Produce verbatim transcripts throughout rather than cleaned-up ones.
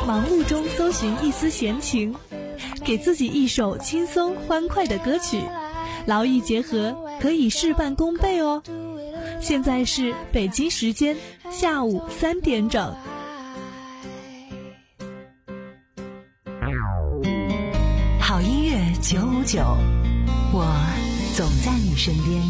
忙碌中搜寻一丝闲情，给自己一首轻松欢快的歌曲，劳逸结合，可以事半功倍哦。现在是北京时间下午三点整。 好音乐九五九，我总在你身边。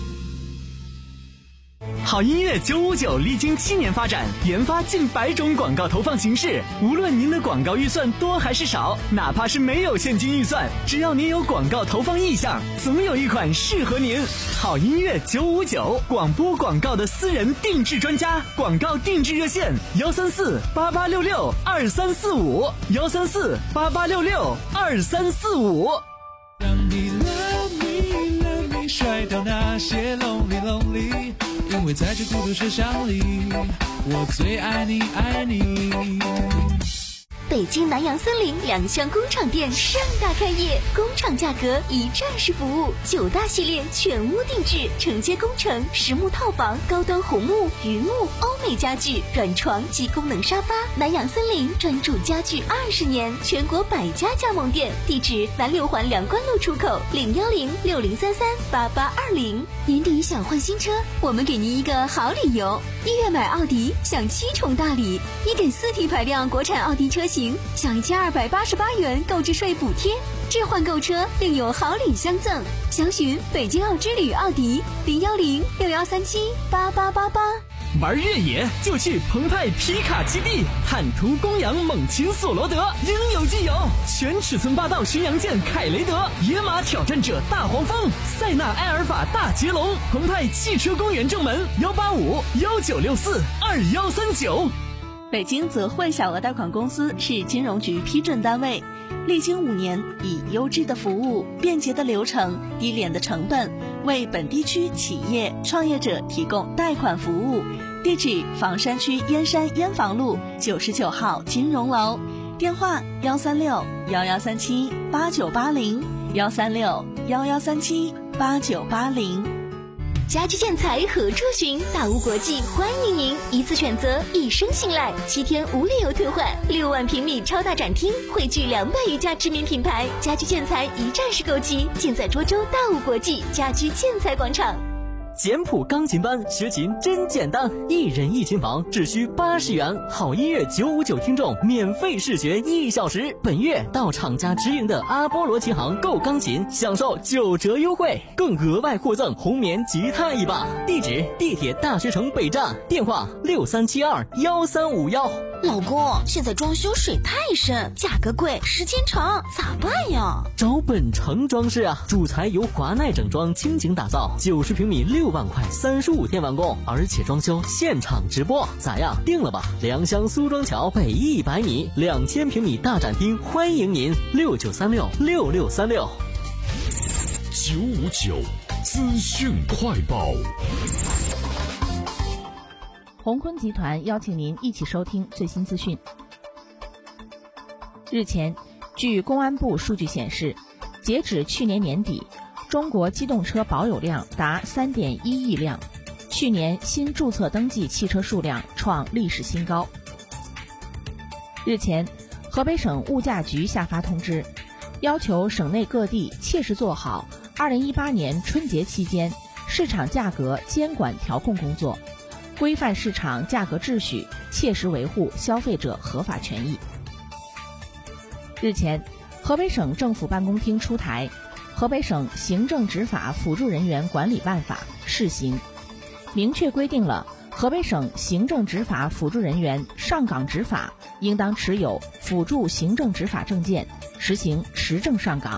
好音乐九五九历经七年发展，研发近百种广告投放形式。无论您的广告预算多还是少，哪怕是没有现金预算，只要您有广告投放意向，总有一款适合您。好音乐九五九，广播广告的私人定制专家，广告定制热线幺三四八八六六二三四五幺三四八八六六二三四五。 让你 love me love me 甩掉那些 lonely lonely，因为在这孤独车厢里，我最爱你爱你。 北京南阳森林两厢工厂店盛大开业，工厂价格一站式服务，九大系列全屋定制，承接工程、实木套房、高端红木、榆木、欧美家具、软床及功能沙发。南阳森林专注家具二十年，全国百家加盟店，地址南六环梁关路出口零幺零六零三三八八二零。年底想换新车，我们给您一个好理由，一月买奥迪享七重大礼， 一点四 T 排量国产奥迪车型享一千二百八十八元购置税补贴，置换购车另有好礼相赠。详询北京奥之旅奥迪零幺零六幺三七八八八八。 玩越野就去澎湃皮卡基地，坦途公羊猛禽索罗德应有尽有，全尺寸霸道巡洋舰凯雷德，野马挑战者大黄蜂，塞纳埃尔法大捷龙，澎湃汽车公园正门幺八五幺九六四二幺三九。 北京泽汇小额贷款公司是金融局批准单位，历经五年，以优质的服务、便捷的流程、低廉的成本，为本地区企业创业者提供贷款服务。地址：房山区燕山燕房路九十九号金融楼，电话：幺三六幺幺三七八九八零幺三六幺幺三七八九八零。 家居建材合作寻，大屋国际欢迎您，一次选择，一生信赖，七天无理由退换，六万平米超大展厅，汇聚两百余家知名品牌，家居建材一站式购齐，尽在涿州大屋国际家居建材广场。 简谱钢琴班学琴真简单，一人一琴房只需八十元，好音乐九五九听众免费试学一小时。本月到厂家直营的阿波罗琴行购钢琴，享受九折优惠，更额外获赠红棉吉他一把。地址：地铁大学城北站，电话六三七二幺三五幺。 老公，现在装修水太深，价格贵，时间长，咋办呀？ 找本城装饰啊，主材由华奈整装倾情打造，九十平米六万块，三十五天完工，而且装修现场直播，咋样？定了吧？良乡苏庄桥北一百米，两千平米大展厅，欢迎您，六九三六六六三六。 九五九资讯快报。 鸿坤集团邀请您一起收听最新资讯。日前，据公安部数据显示，截止去年年底，中国机动车保有量达 三点一亿辆，去年新注册登记汽车数量创历史新高。日前，河北省物价局下发通知，要求省内各地切实做好二零一八年春节期间市场价格监管调控工作，规范市场价格秩序，切实维护消费者合法权益。日前，河北省政府办公厅出台《河北省行政执法辅助人员管理办法》试行，明确规定了河北省行政执法辅助人员上岗执法应当持有辅助行政执法证件，实行持证上岗。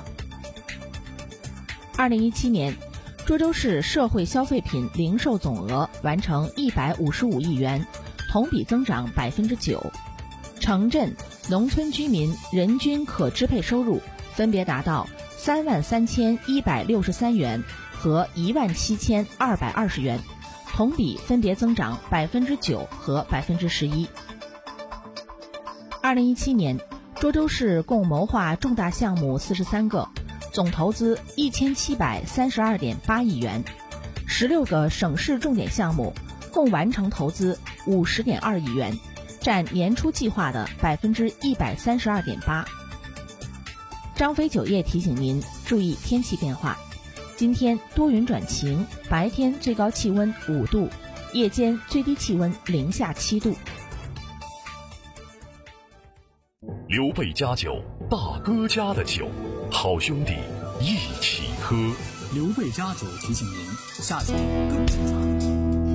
二零一七年，涿州市社会消费品零售总额完成一百五十五亿元，同比增长百分之九。城镇、农村居民人均可支配收入分别达到三万三千一百六十三元和一万七千二百二十元，同比分别增长百分之九和百分之十一。二零一七年，涿州市共谋划重大项目四十三个，总投资一千七百三十二点八亿元，十六个省市重点项目共完成投资五十点二亿元， 占年初计划的百分之一百三十二点八。张飞酒业提醒您注意天气变化，今天多云转晴，白天最高气温五度，夜间最低气温零下七度。 刘备家酒，大哥家的酒，好兄弟一起喝。 刘备家酒提醒您，下酒更精彩。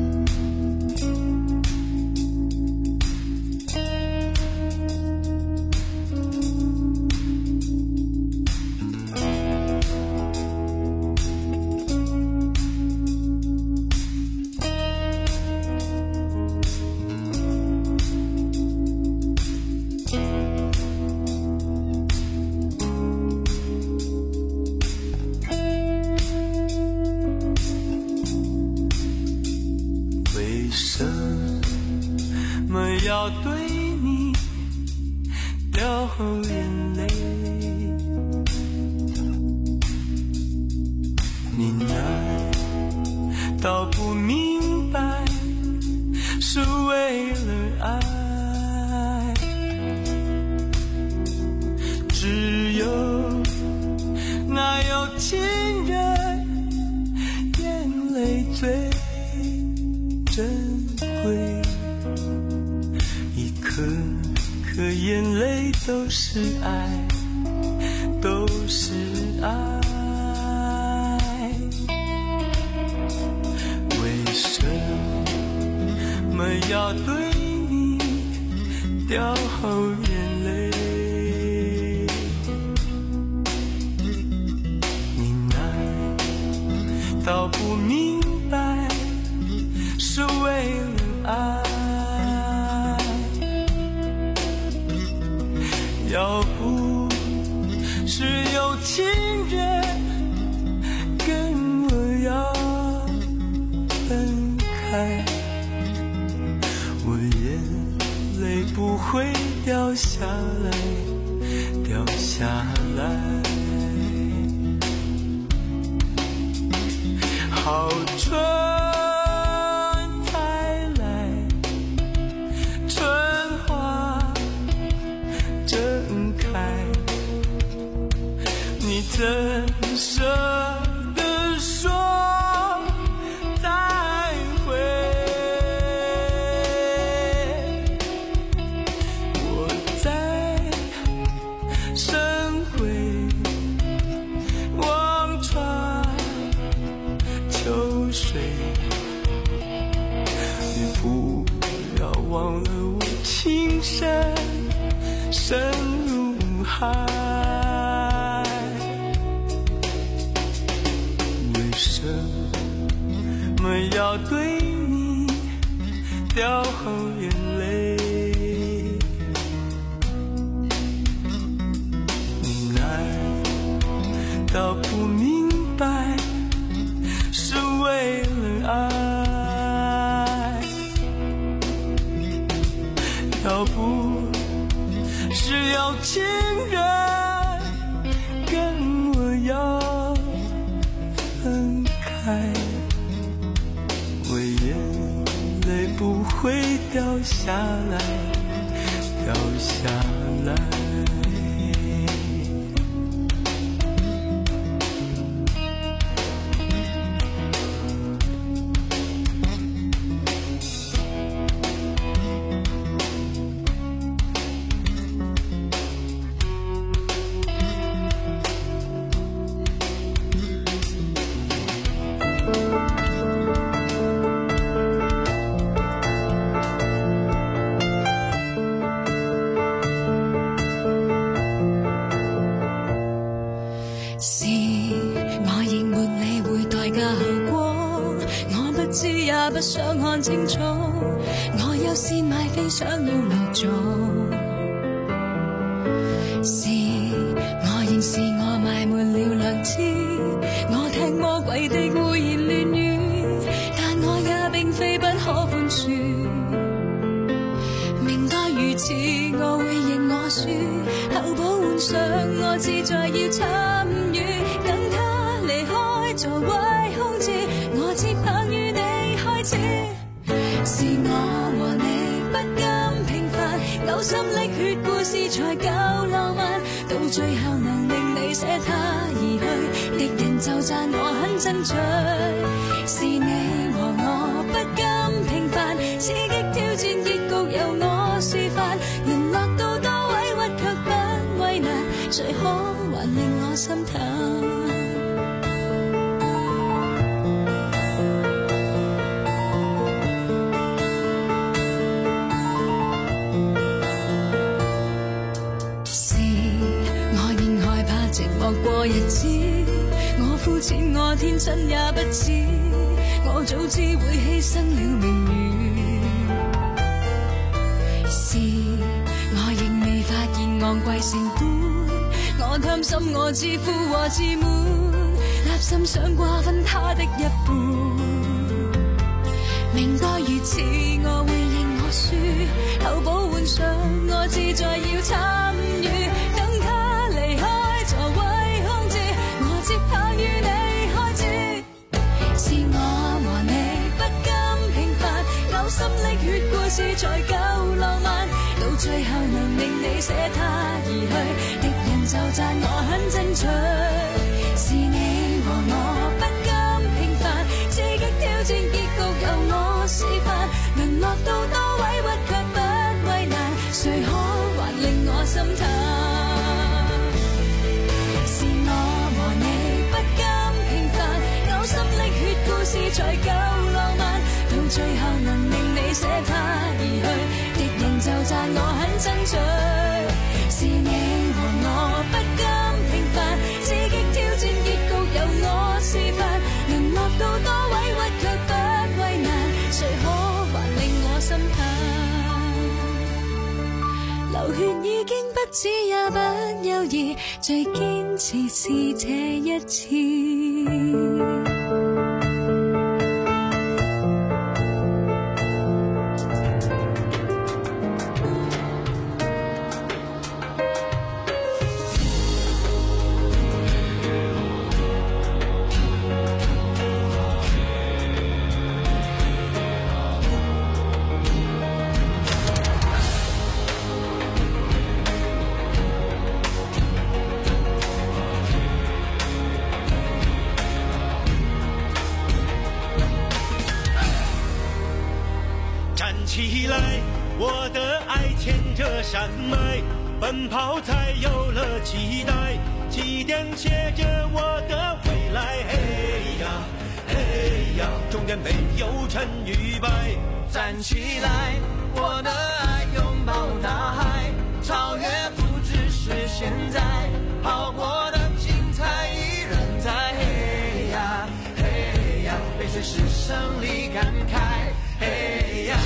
要对你掉眼泪，你难道不明白是为了爱？只有那有情人眼泪最珍贵，颗颗眼泪都是爱，都是爱。为什么要对你掉眼泪？你难道不明白是为了爱？要不是有情人跟我要分开，我眼泪不会掉下来，掉下来。好春才来，春花正开，你怎舍得说再会？我在深闺望穿秋水，你不要忘了我情深深如海。为什么要对你掉眼泪？你难道不明白是为了爱？要不是有情人跟我要分开，我眼泪不会掉下来，掉下来。 不想看清楚，我有線買飛想要落座，是我認是我埋沒了良知，我聽魔鬼的胡言亂語，但我也並非不可寬恕，明白如此我會認我輸，後補換上我自在要參與，等他離開座位空置，我接棒於你開始，是我和你不甘平凡， 夠心瀝血故事才夠浪漫，到最後能令你捨他而去，敵人就讚我很爭取。是你和我不甘平凡，刺激挑戰結局由我抒發，淪落到多委屈卻不為難，誰可還令我心淡？過日子，我膚淺，我天真也不知，我早知會犧牲了名譽。是我仍未發現昂貴成本，我貪心，我自負和自滿，立心想瓜分他的一半。明該如此，我會認我輸，後補換上我自在要參與，等他離開。接棒與你開始，是我和你不甘平凡，夠心瀝血故事才夠浪漫，到最後能令你捨他而去，敵人就讚我很爭取。是你和我不甘平凡，刺激挑戰結局由我示範，淪落到多委屈卻不為難，誰可還令我心淡？故事才夠浪漫，到最後能令你捨他而去，敵人就讚我很爭取。是你和我不甘平凡，刺激挑戰結局由我示範，淪落到多委屈卻不為難，誰可還令我心淡？流血已經不止也不猶豫，最堅持是這一次。 起来，我的爱牵着山脉，奔跑才有了期待，起点写着我的未来。嘿呀，嘿呀，终点没有成与败。 站起来，我的爱拥抱大海，超越不只是现在，跑过的精彩依然在。嘿呀，嘿呀，被随时胜利感慨。嘿呀。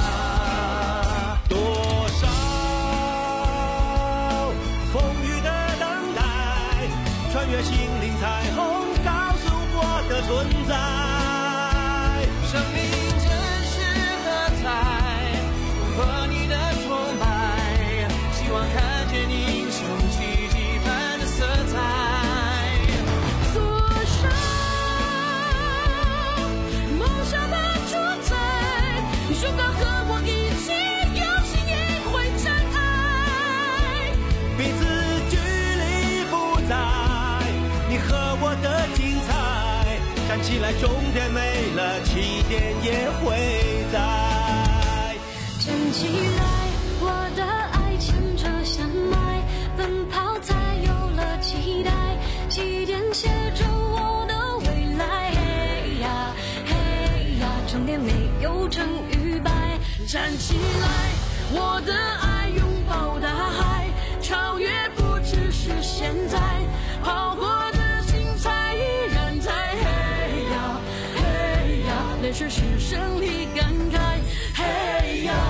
穿越心灵彩虹，告诉我的存在。 生命真实何在？和你的崇拜，希望看见英雄奇迹般的色彩。 多少梦想的主宰，勇敢和我一起，有心也会展开。 彼此距离不在。你和我的精彩，站起来，终点没了，起点也会在。 站起来，我的爱牵着山脉，奔跑才有了期待，起点写着我的未来。嘿呀，嘿呀，终点没有成与败。站起来，我的爱拥抱大海，超越不只是现在，跑过泪水是胜利感慨，嘿呀！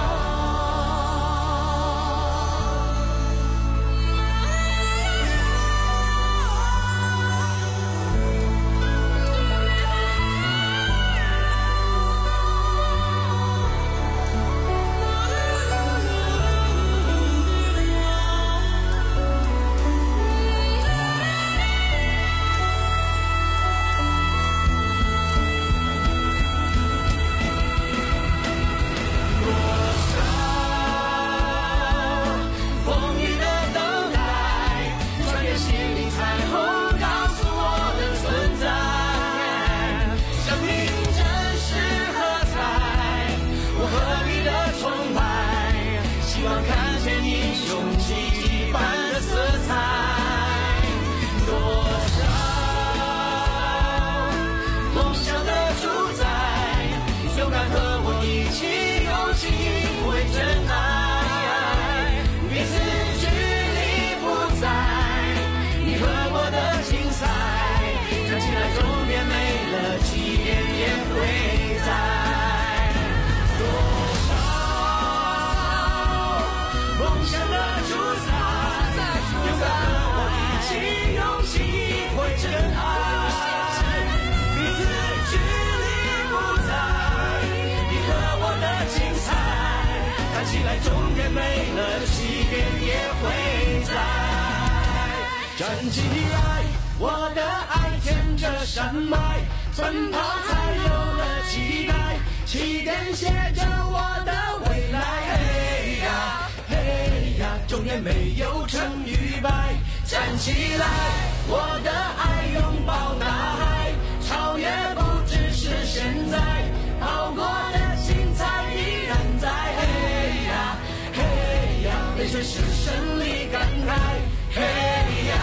来，终点没了起点也会在。站起来，我的爱牵着山脉，奔跑才有了期待，起点写着我的未来。嘿呀嘿呀，终点没有成与败。站起来，我的爱拥抱大海，超越不只是现在，跑过的精彩依然在。嘿呀嘿呀，泪水是胜利感慨。嘿呀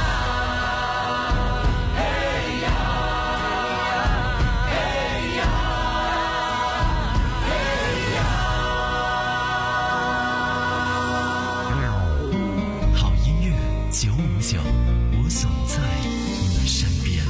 嘿呀嘿呀嘿呀。 好音乐九五九，我总在你身边。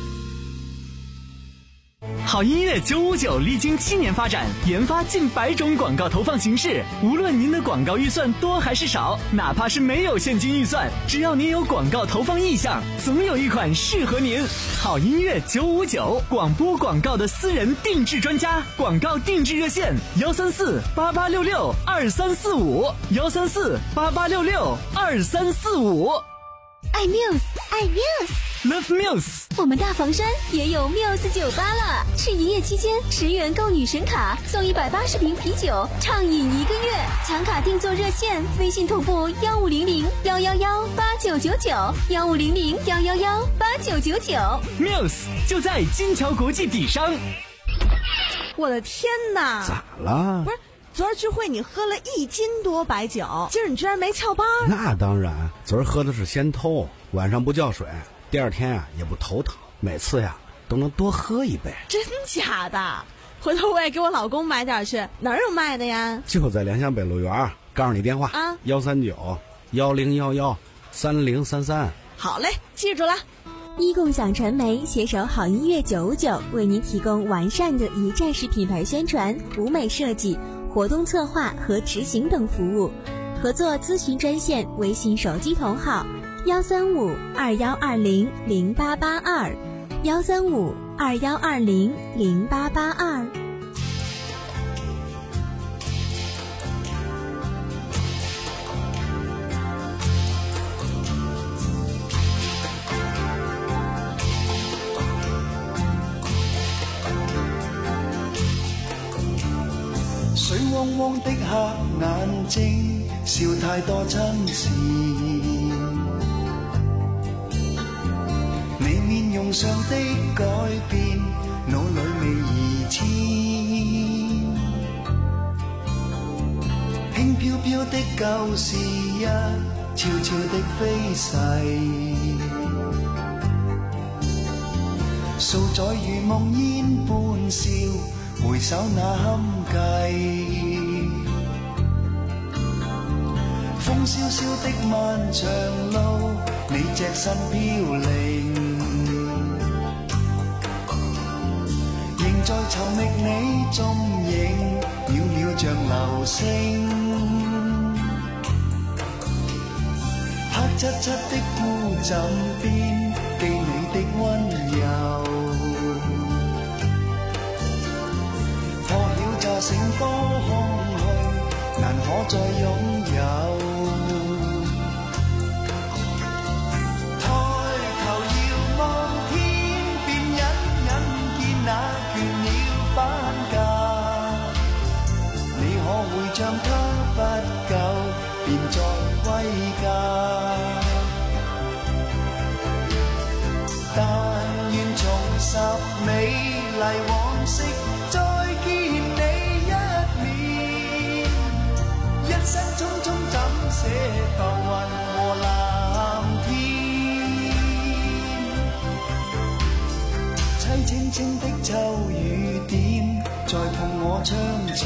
好音乐九五九历经七年发展，研发近百种广告投放形式。无论您的广告预算多还是少，哪怕是没有现金预算，只要您有广告投放意向，总有一款适合您。好音乐九五九，广播广告的私人定制专家，广告定制热线：幺三四八八六六二三四五，幺三四八八六六二三四五。 爱 Muse， 爱 Muse，Love Muse。 我们大房山也有 Muse 酒吧了，是营业期间十元购女神卡，送一百八十瓶啤酒，畅饮一个月。抢卡订座热线：微信同步幺五零零幺幺幺八九九九，幺五零零幺幺幺八九九九。 Muse 就在金桥国际底商。 我的天哪！ 咋了？ 不是。昨儿聚会你喝了一斤多白酒，今儿你居然没翘班？ 那当然，昨儿喝的是仙偷，晚上不叫水，第二天啊也不头疼，每次呀都能多喝一杯。 真假的？回头我也给我老公买点去，哪儿有卖的呀？ 就在良乡北路园，告诉你电话啊， 幺三九幺零幺幺三零三三。 好嘞，记住了。 一共享传媒携手好音乐九五九，为您提供完善的一站式品牌宣传、舞美设计、活动策划和执行等服务。合作咨询专线：微信手机同号幺三五二幺二零零八八二，幺三五二幺二零零八八二。 水汪汪的黑眼睛，笑太多亲善。你面容上的改變，腦裏未移遷。輕飄飄的舊事一悄悄的飛逝，數載如夢煙般笑。回首那堪計，風蕭蕭的漫長路，你隻身飄零，仍在尋覓你蹤影，渺渺像流星。黑漆漆的孤枕邊，記你的溫柔。成多空虛，難可再擁有。抬頭遙望天邊，隱隱見那倦鳥返家。你可會像他不久便再歸家？但願重拾美麗往昔，再見你。一生匆匆怎捨浮雲和藍天？凄清清的秋雨點，在碰我窗前。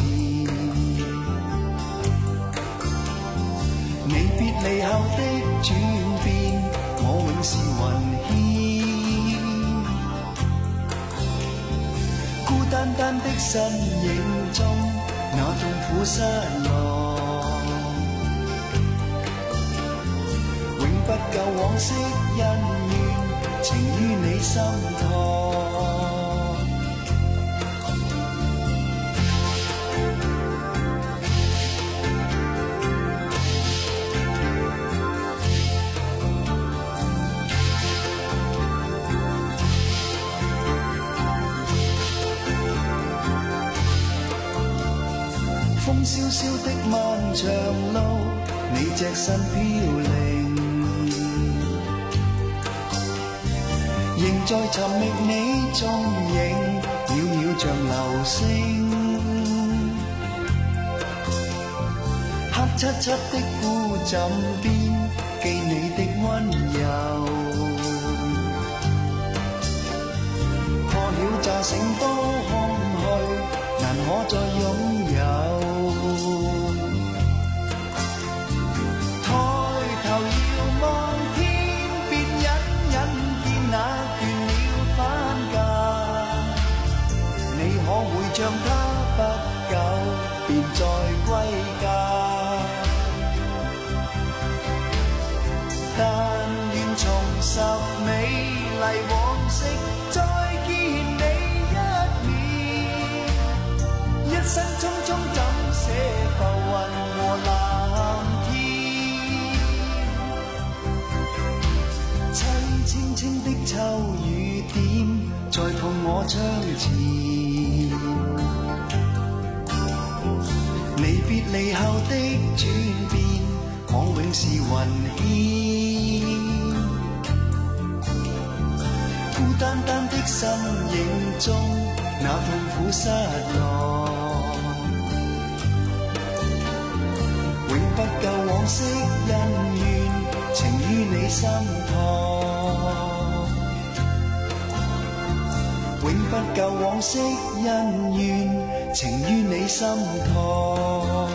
你別離後的轉變，我永是雲牽。孤單單的身影中，那痛苦失落。不夠往昔恩怨，情於你心托。 漫長路，你隻身飄零，仍在尋覓你蹤影，渺渺像流星。黑漆漆的孤枕邊，記你的溫柔。破曉乍醒多空虛，難可再擁有。抬頭遙望天邊，隱隱見那倦鳥返家。你可會像他不久便再歸家？但願重拾美麗往昔，再見你一面。一生匆匆怎捨浮雲和藍天？凄清清的秋雨點，在碰我窗前。離別離後的轉變，我永是雲煙。孤單單的身影中，那痛苦失落，永不夠往昔恩怨，情於你心頭。永不夠往昔恩怨，情於你心頭。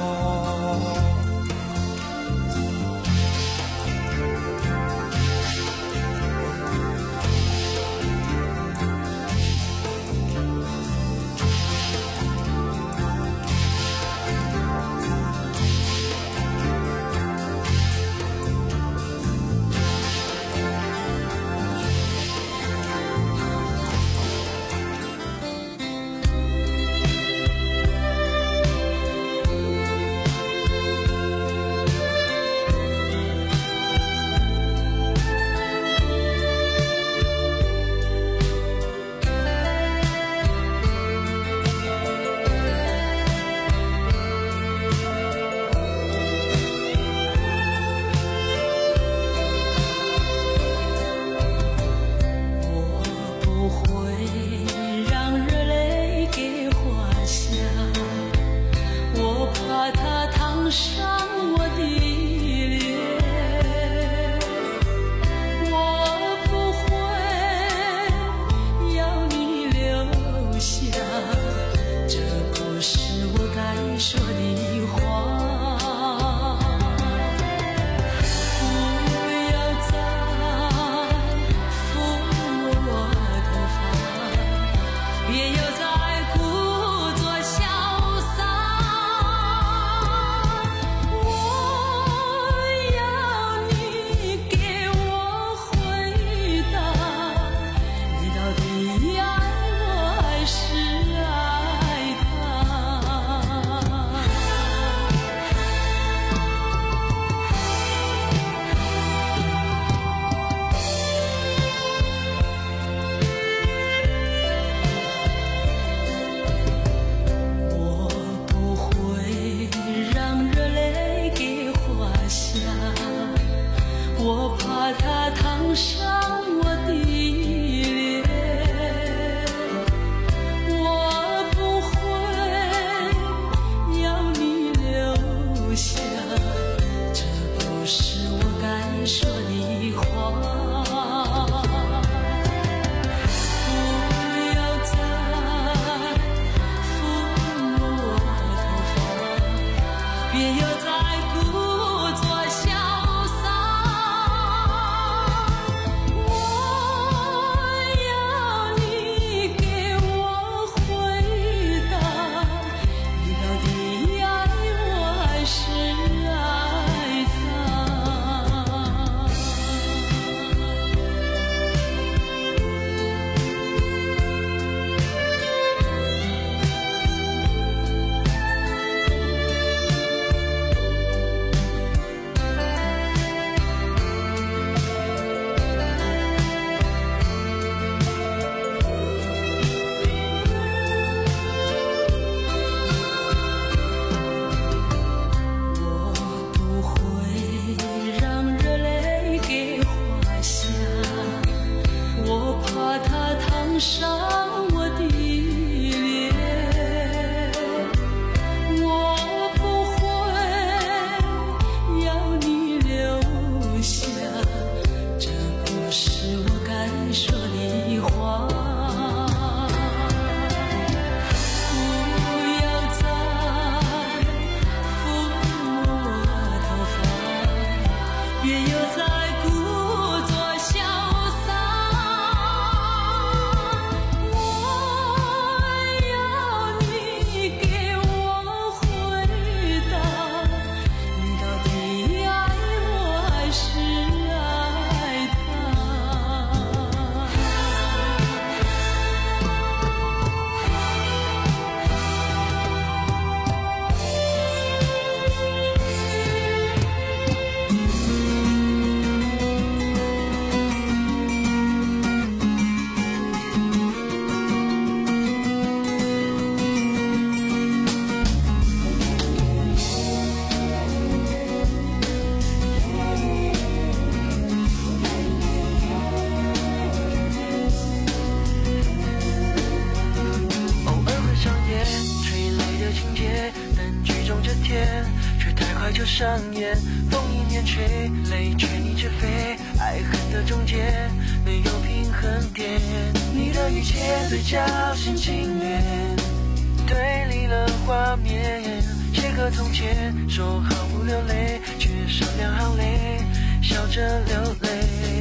上演，风一面吹，泪却逆着飞，爱恨的中间没有平衡点。你的一切对角线情缘，对立了画面，写个从前，说好不流泪，却少两行泪，笑着流泪。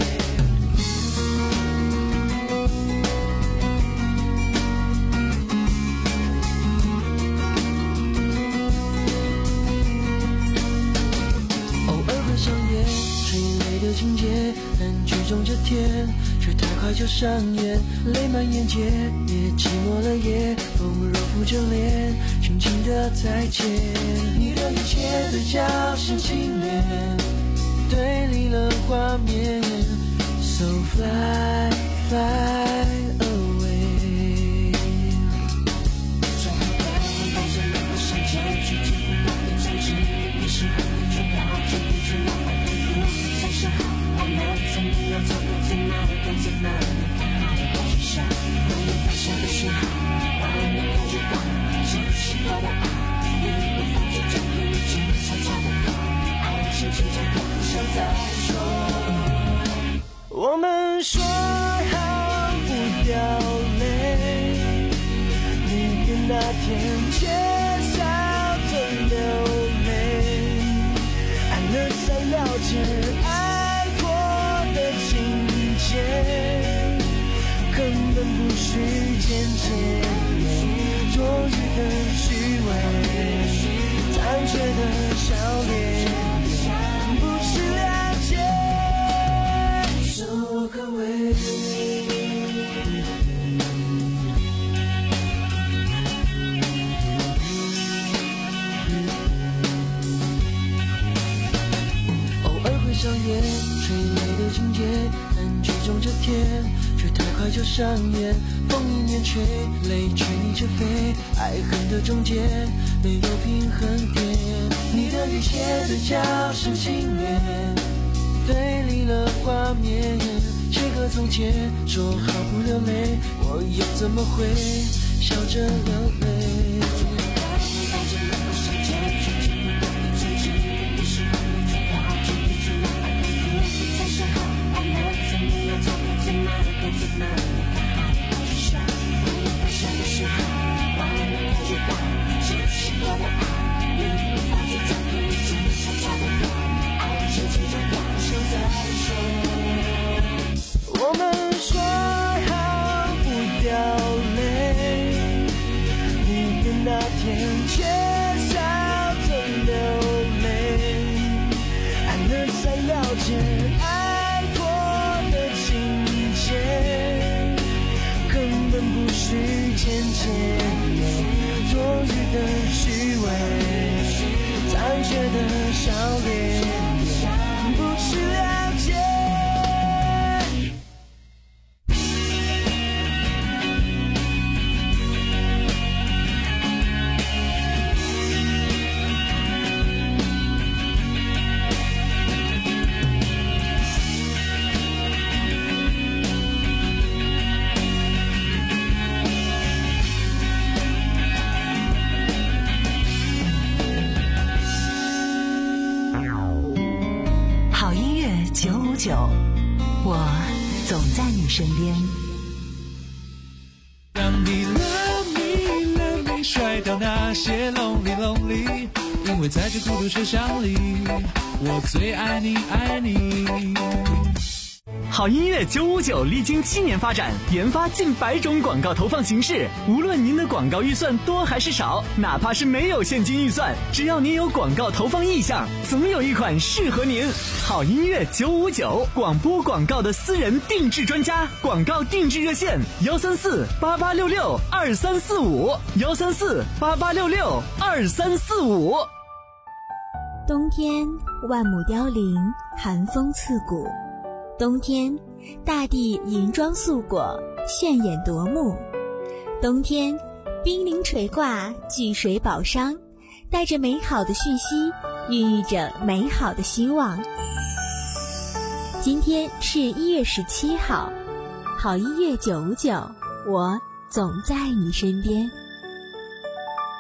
上演催泪的情节，但剧中这天却太快就上演，泪满眼睫，也寂寞了夜，风若拂着脸，轻轻的再见。你的一切对角线情缘，对立了画面 ，So fly fly away。最后的我带着泪不闪前，去记不了的争执，你是我的最好，最不知道爱的路，才是好爱了，在你要走的在哪里，跟在哪里，你看好的过去上，我有放下的讯号，我还没感觉到，是不是我的爱，你无法就证明你只能悄悄的走，爱的心情在不想再说。我们说好不掉泪，离别那天却笑着流泪，爱了才了解爱过的情节，根本不需渐渐，多余的虚伪，残缺的笑脸，不去了解，so walk away。上演催泪的情节，但剧中这天却太快就上演，风一面吹，泪却逆着飞，爱恨的中间没有平衡点。你的一切对角线情缘，对立了画面，写个从前，说好不流泪，我又怎么会笑着流泪？我们说好不掉泪，离别那天却笑着流泪，爱了才了解爱过的情节，根本不需渐渐，多余的虚伪，残缺的笑脸，不去了解。 九五九，我总在你身边。 让你 love me love me 甩掉那些 lonely lonely， 因为在这孤独车厢里，我最爱你爱你。 好音乐九五九历经七年发展，研发近百种广告投放形式。无论您的广告预算多还是少，哪怕是没有现金预算，只要您有广告投放意向，总有一款适合您。好音乐九五九，广播广告的私人定制专家，广告定制热线：幺三四八八六六二三四五，幺三四八八六六二三四五。 冬天万木凋零，寒风刺骨。冬天，大地银装素裹，炫眼夺目。冬天，冰凌垂挂，聚水宝商，带着美好的讯息，孕育着美好的希望。今天是一月十七号，好音乐九五九，我总在你身边。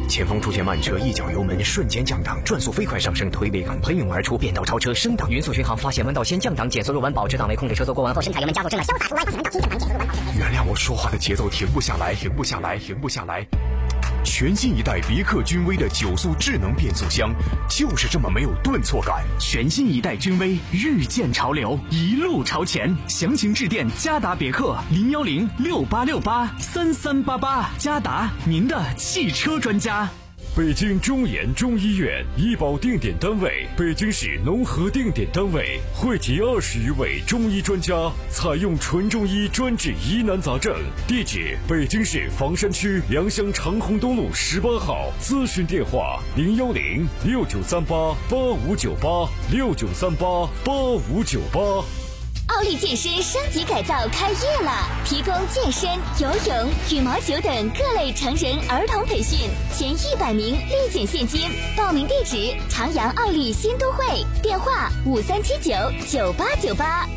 前方出现慢车，一脚油门瞬间降档，转速飞快上升，推背感喷涌而出，变道超车升档，匀速巡航，发现弯道先降档，减速入弯，保持档位，控制车速过弯后升踩油门加速，正了潇洒出弯，发现弯道先降档，减速入弯。 原谅我说话的节奏停不下来，停不下来，停不下来。全新一代别克君威的九速智能变速箱，就是这么没有顿挫感。 全新一代君威，遇见潮流，一路朝前。详情致电嘉达别克零幺零六八六八三三八八，嘉达，您的汽车专家。 北京中研中医院医保定点单位，北京市农合定点单位，汇集二十余位中医专家，采用纯中医专治疑难杂症。地址：北京市房山区良乡长虹东路十八号。咨询电话：零幺零六九三八八五九八六九三八八五九八。 奥利健身升级改造开业了，提供健身、游泳、羽毛球等各类成人、儿童培训，前一百名立减现金。报名地址：长阳奥利新都会，电话五三七九九八九八。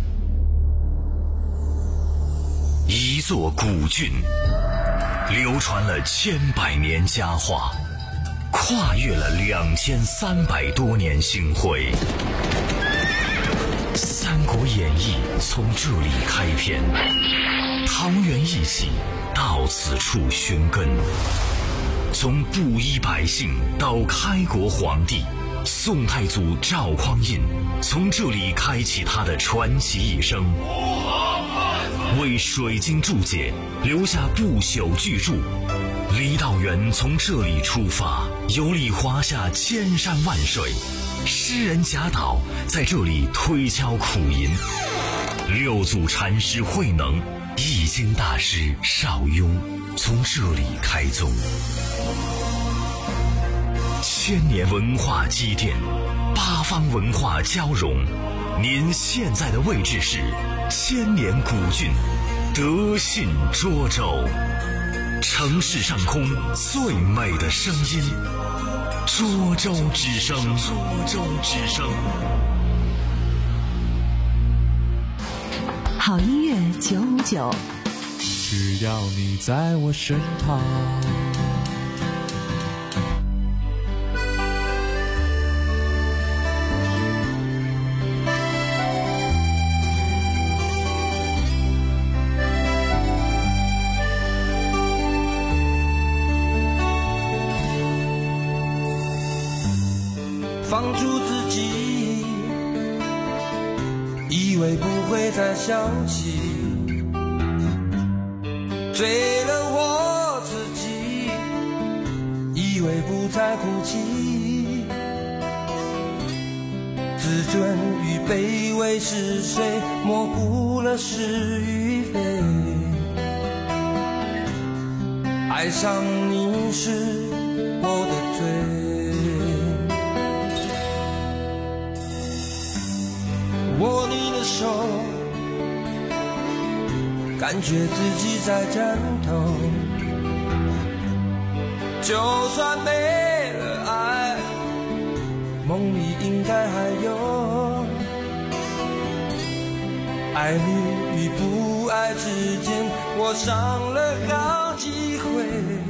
一座古郡，流传了千百年佳话，跨越了两千三百多年星辉。《三国演义》从这里开篇，桃园义气到此处寻根。从布衣百姓到开国皇帝，宋太祖赵匡胤从这里开启他的传奇一生，为水晶注解留下不朽巨著。李道元从这里出发，游历华夏千山万水。诗人贾岛在这里推敲苦吟，六祖禅师慧能、易经大师邵雍从这里开宗。千年文化积淀，八方文化交融。您现在的位置是千年古郡德信涿州，城市上空最美的声音。涿州之声，涿州之声。 好音乐九五九， 只要你在我身旁。 放逐自己，以为不会再想起，醉了我自己，以为不再哭泣，自尊与卑微是谁模糊了是与非，爱上你是我的罪。握你的手，感觉自己在战斗，就算没了爱，梦里应该还有。爱你与不爱之间，我伤了好几回。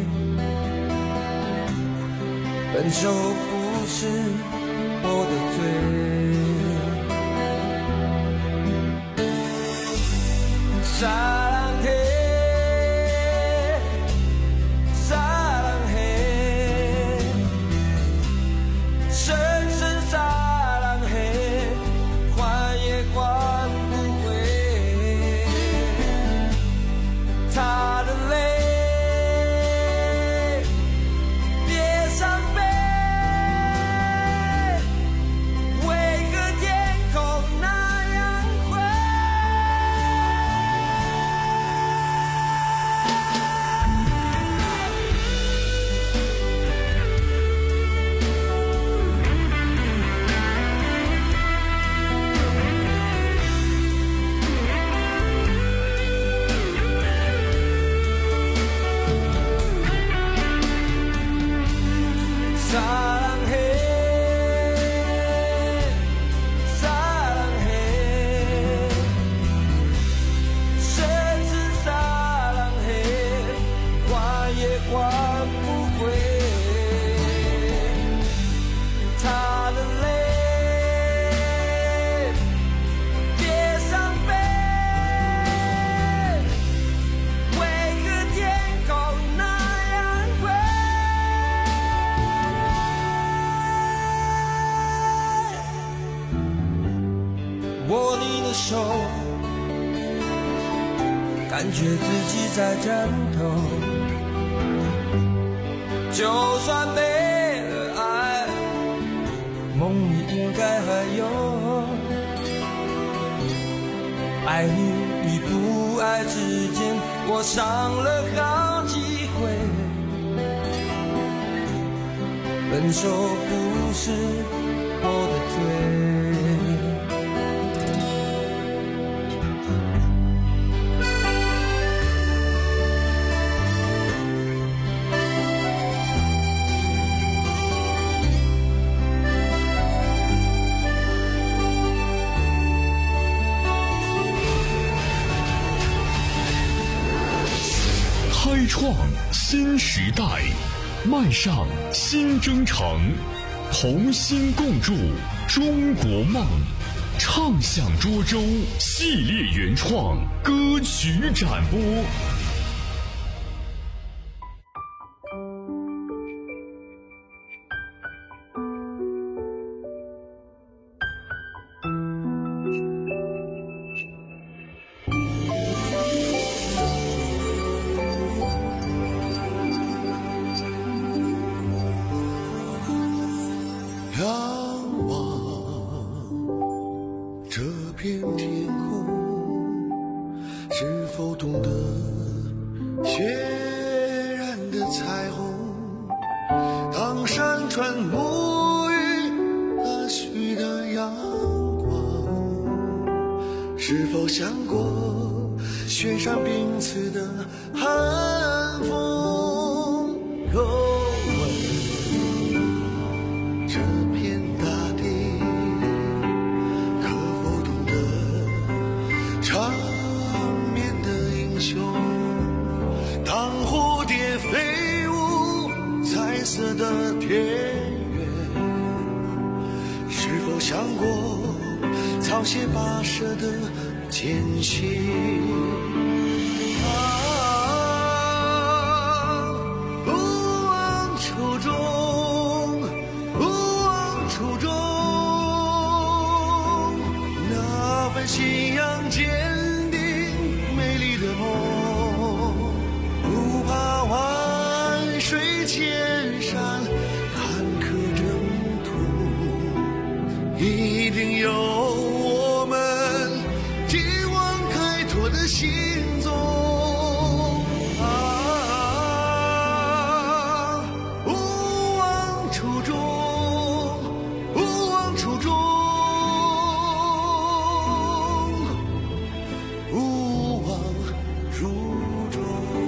分手不是我的罪。撒浪嘿，撒浪嘿，深深撒浪嘿，还也还不回。他的泪，别伤悲。 握你的手，感觉自己在战斗。就算没了爱，梦里应该还有爱你与不爱之间，我伤了好几回。分手不是我的罪。 开创新时代，迈上新征程，同心共筑中国梦。畅享涿州系列原创歌曲展播。 是否想过雪山冰刺的寒风？够问这片大地，可否懂得长眠的英雄？当蝴蝶飞舞彩色的田园，是否想过草鞋跋涉的前行？啊，不忘初衷，不忘初衷，那份信仰坚定美丽的梦，不怕万水千山坎坷征途，一定有心中啊，不忘初衷，不忘初衷，不忘初衷。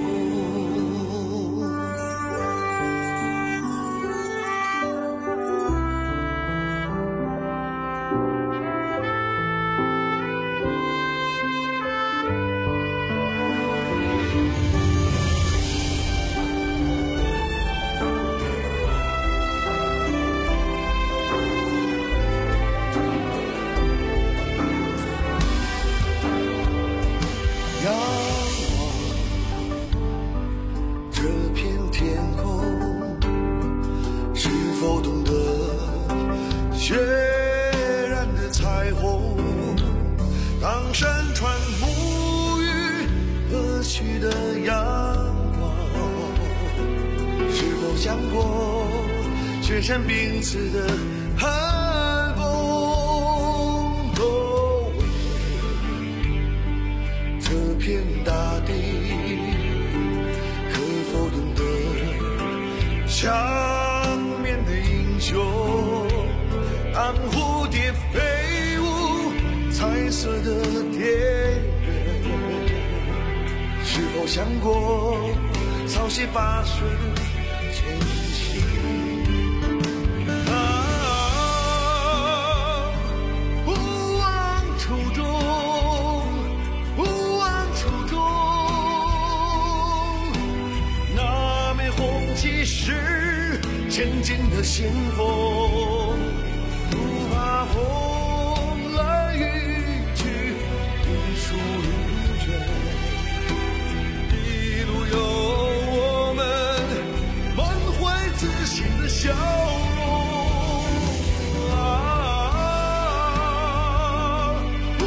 血染的彩虹，当山川沐浴和煦的阳光，是否想过雪山冰刺的寒风？都为这片大地，可否懂得强面的英雄？当蝴蝶飞舞彩色的田园，是否想过草鞋跋涉的前行？啊，不忘初衷，不忘初衷，那枚红旗是前进的先锋。风来雨去，一树如卷，一路有我们满怀自信的笑容啊！不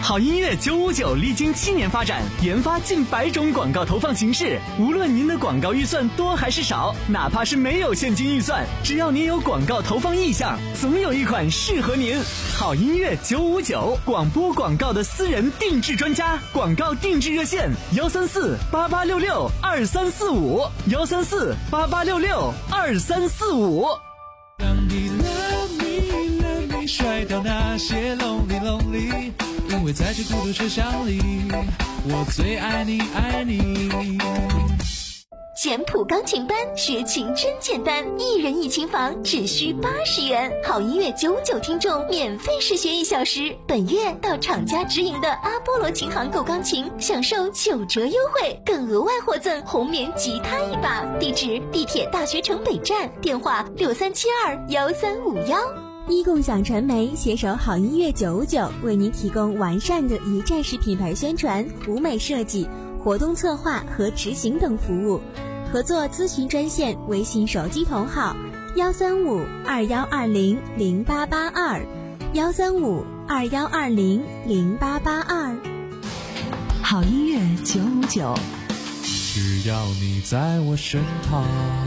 好音乐九五九历经七年发展，研发近百种广告投放形式。无论您的广告预算多还是少，哪怕是没有现金预算，只要您有广告投放意向，总有一款适合您。好音乐九五九，广播广告的私人定制专家，广告定制热线：幺三四八八六六二三四五，幺三四八八六六二三四五。 让你 love me love me 甩掉那些 lonely lonely， 因为在这孤独车厢里，我最爱你爱你。 简谱钢琴班学琴真简单，一人一琴房只需八十元，好音乐九五九听众免费试学一小时。本月到厂家直营的阿波罗琴行购钢琴，享受九折优惠，更额外获赠红棉吉他一把。地址：地铁大学城北站，电话六三七二幺三五幺。 一共享传媒携手好音乐九五九，为您提供完善的一站式品牌宣传、舞美设计、活动策划和执行等服务。合作咨询专线：微信手机同号幺三五二幺二零零八八二，幺三五二幺二零零八八二。 好音乐九五九， 只要你在我身旁。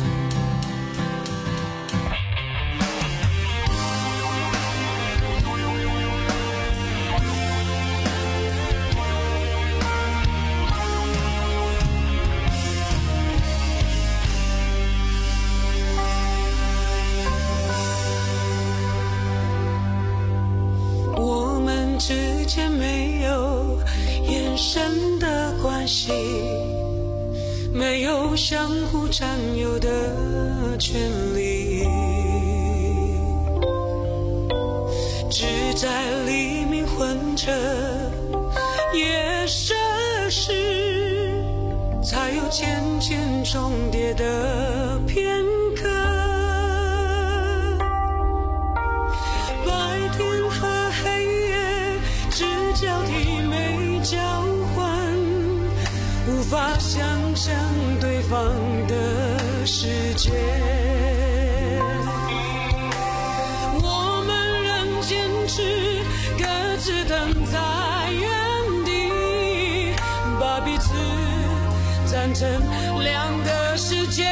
之间没有眼神的关系，没有相互占有的权利，只在黎明混着夜深时，才有渐渐重叠的片刻。白天和黑夜只交替没交换，无法想象对方的世界。我们仍坚持各自等在原地，把彼此站成两个世界。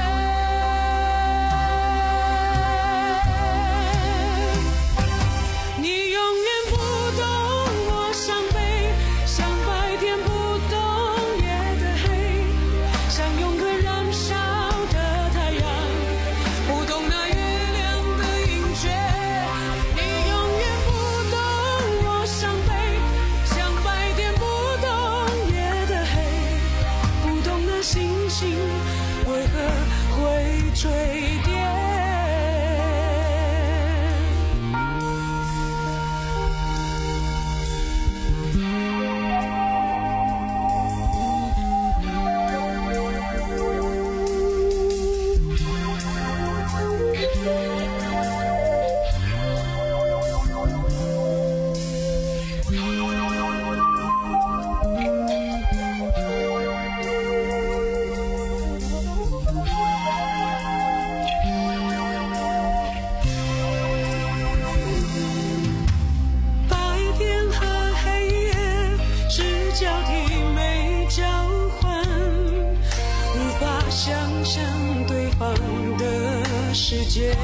世界，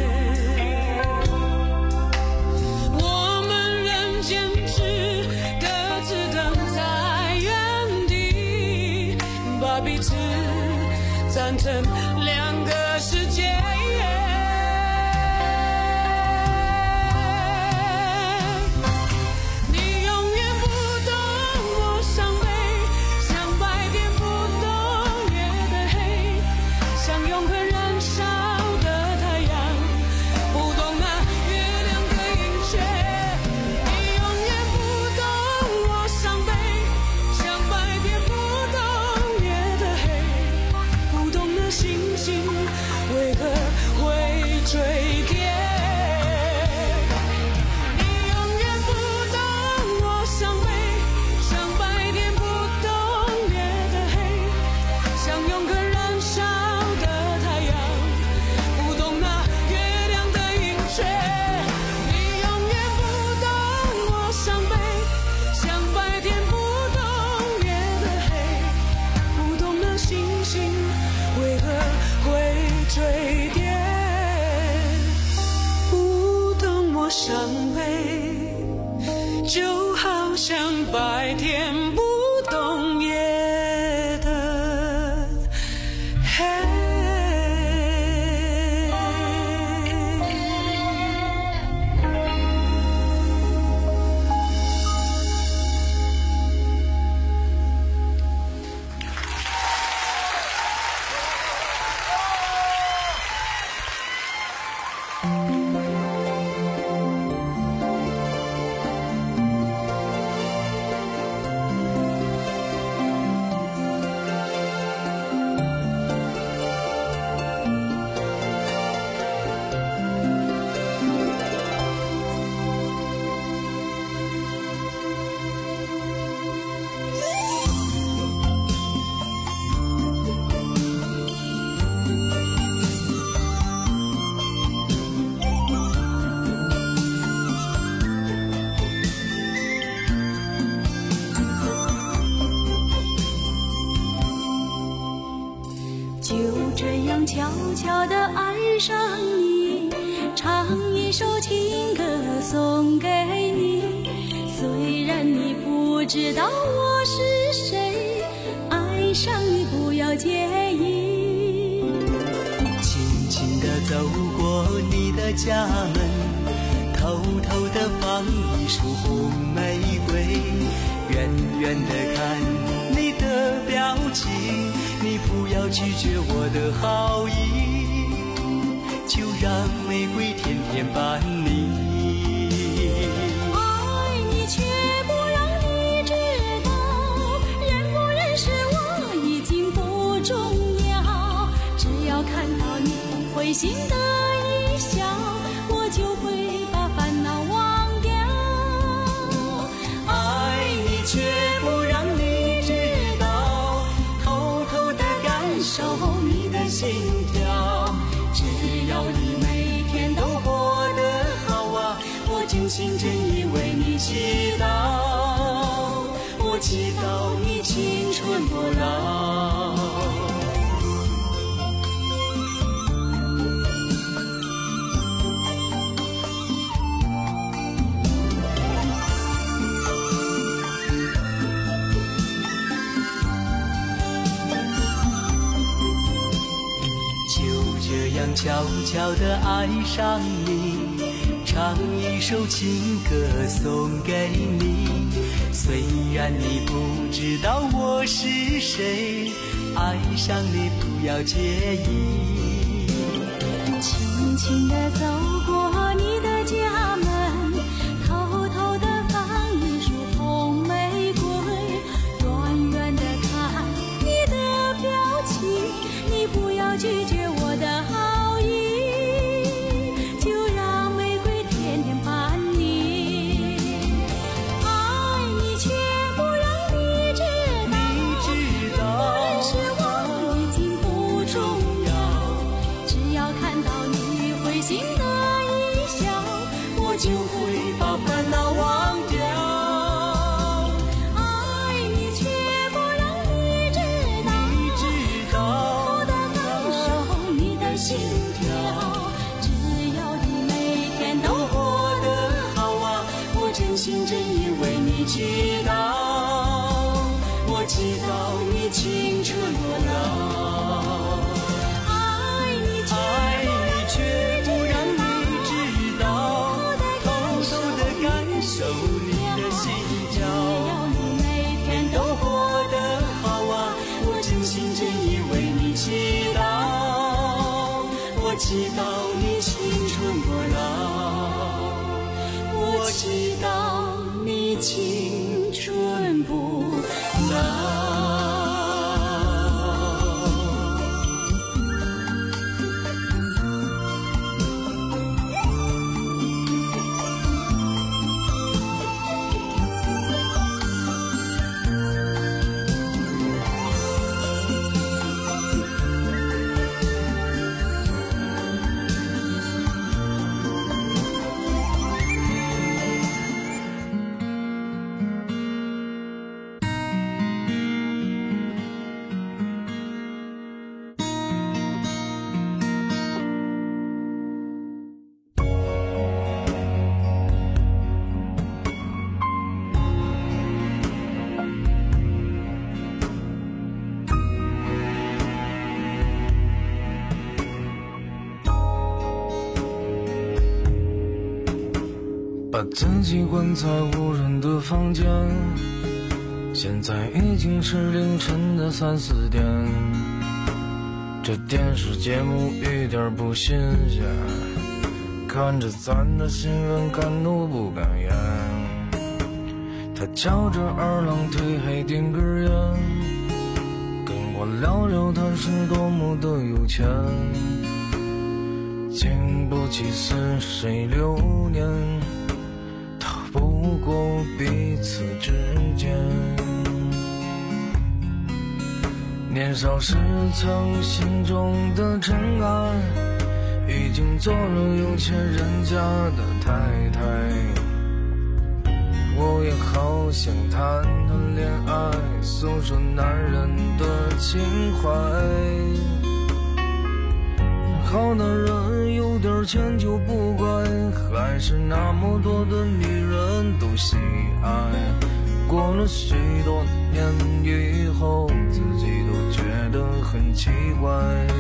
我们仍坚持各自等在原地，把彼此站成两个世界。星星的爱上你，唱一首情歌送给你。虽然你不知道我是谁，爱上你不要介意。 轻轻地走过你的家门，偷偷地放一束红玫瑰，远远地看你的表情，你不要拒绝我的好意，就让玫瑰天天伴你。 爱你却不让你知道，认不认识我已经不重要，只要看到你会心的一笑，我就会把烦恼忘掉。 爱你却不让你知道，偷偷地感受你的心跳，只要你每天都过得好啊，我真心真意为你祈祷，我祈祷你青春不老。悄悄地爱上你，唱一首情歌送给你。虽然你不知道我是谁，爱上你不要介意。 轻轻地走过你的家门，偷偷地放一束红玫瑰，远远地看你的表情，你不要拒绝我的好。 就会把烦恼忘掉。 爱你却不让你知道， 你知道， 偷偷地感受你的心跳，只要你每天都过得好啊，我真心真意为你祈祷， 我祈祷你青春不老。 爱你却爱你却不让你知道，感受你的心跳， 只要你每天都过得好啊，我真心真意为你祈祷，我祈祷你青春不老，我祈祷你青春不老。 把自己关在无人的房间，现在已经是凌晨的三四点，这电视节目一点不新鲜，看着咱的新闻敢怒不敢言。他翘着二郎腿还点根烟，跟我聊聊他是多么的有钱，经不起似水流年，不过彼此之间，年少时曾心中的尘埃，已经做了有钱人家的太太。我也好想谈谈恋爱，诉说男人的情怀， 好男人有点钱就不怪，还是那么多的女人都喜爱。过了许多年以后，自己都觉得很奇怪。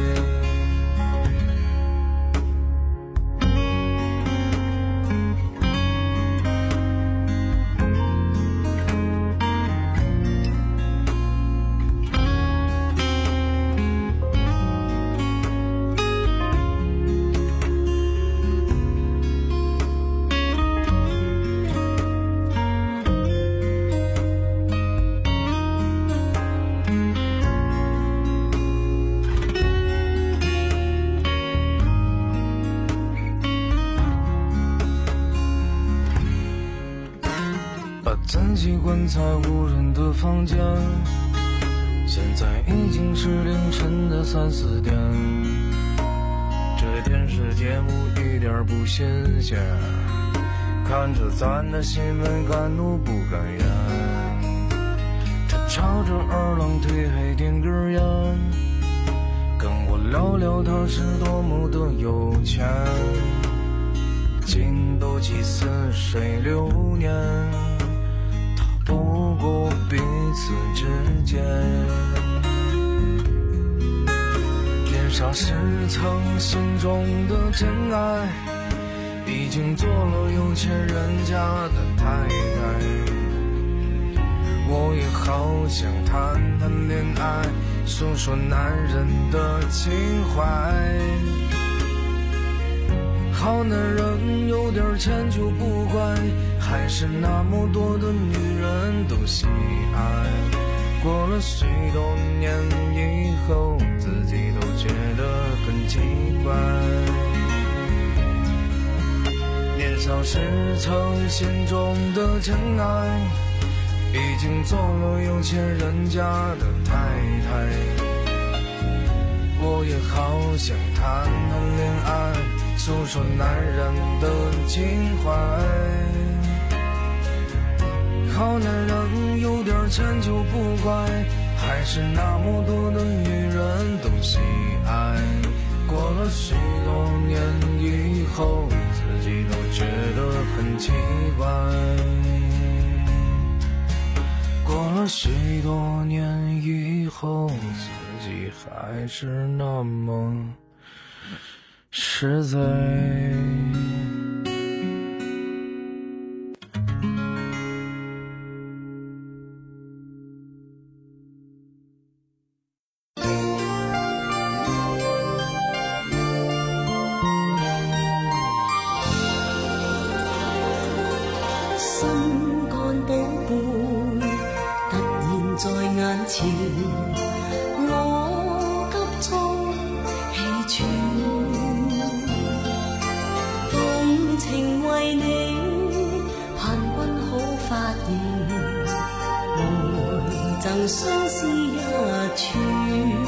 曾习惯在无人的房间，现在已经是凌晨的三四点。这电视节目一点不新鲜，看着咱的新闻敢怒不敢言。他朝着二郎腿还点根烟，跟我聊聊他是多么的有钱。经斗气似水流年，不过彼此之间，年少时曾心中的真爱，已经做了有钱人家的太太。我也好想谈谈恋爱，诉说男人的情怀。好男人有点钱就不怪，还是那么多的女人都喜爱。过了许多年以后，自己都觉得很奇怪。年少时曾心中的真爱，已经做了有钱人家的太太。我也好想谈谈恋爱，诉说男人的情怀。好男人有点钱就不怪，还是那么多的女人都喜爱。过了许多年以后，自己都觉得很奇怪。过了许多年以后，自己还是那么实在。 心肝寶貝突然在眼前，我急速氣喘，動情為你盼君好發現，來贈相思一串。